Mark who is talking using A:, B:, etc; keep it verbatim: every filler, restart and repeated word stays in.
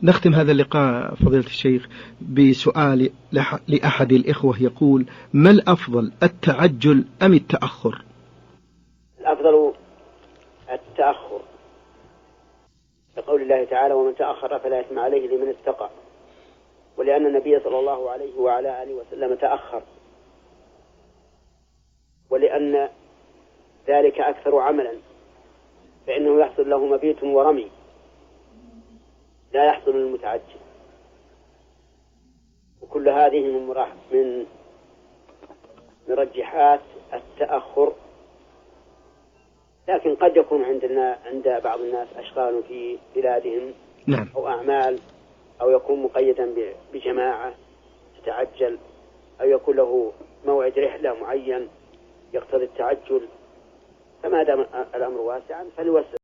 A: نختم هذا اللقاء فضيلة الشيخ بسؤال لأحد الإخوة يقول: ما الأفضل، التعجل أم التأخر؟
B: الأفضل التأخر، لقول الله تعالى: ومن تأخر فلا إثم عليه لمن اتقى، ولأن النبي صلى الله عليه وعلى آله وسلم تأخر، ولأن ذلك أكثر عملا، فإنه يحصل له مبيت ورمي لا يحصل للمتعجل. وكل هذه من من مرجحات التأخر. لكن قد يكون عندنا عند بعض الناس أشغال في بلادهم
A: نعم.
B: أو أعمال، أو يكون مقيدا بجماعة تتعجل، أو يكون له موعد رحلة معين يقتضي التعجل، فما دام الأمر واسعا فليوسع.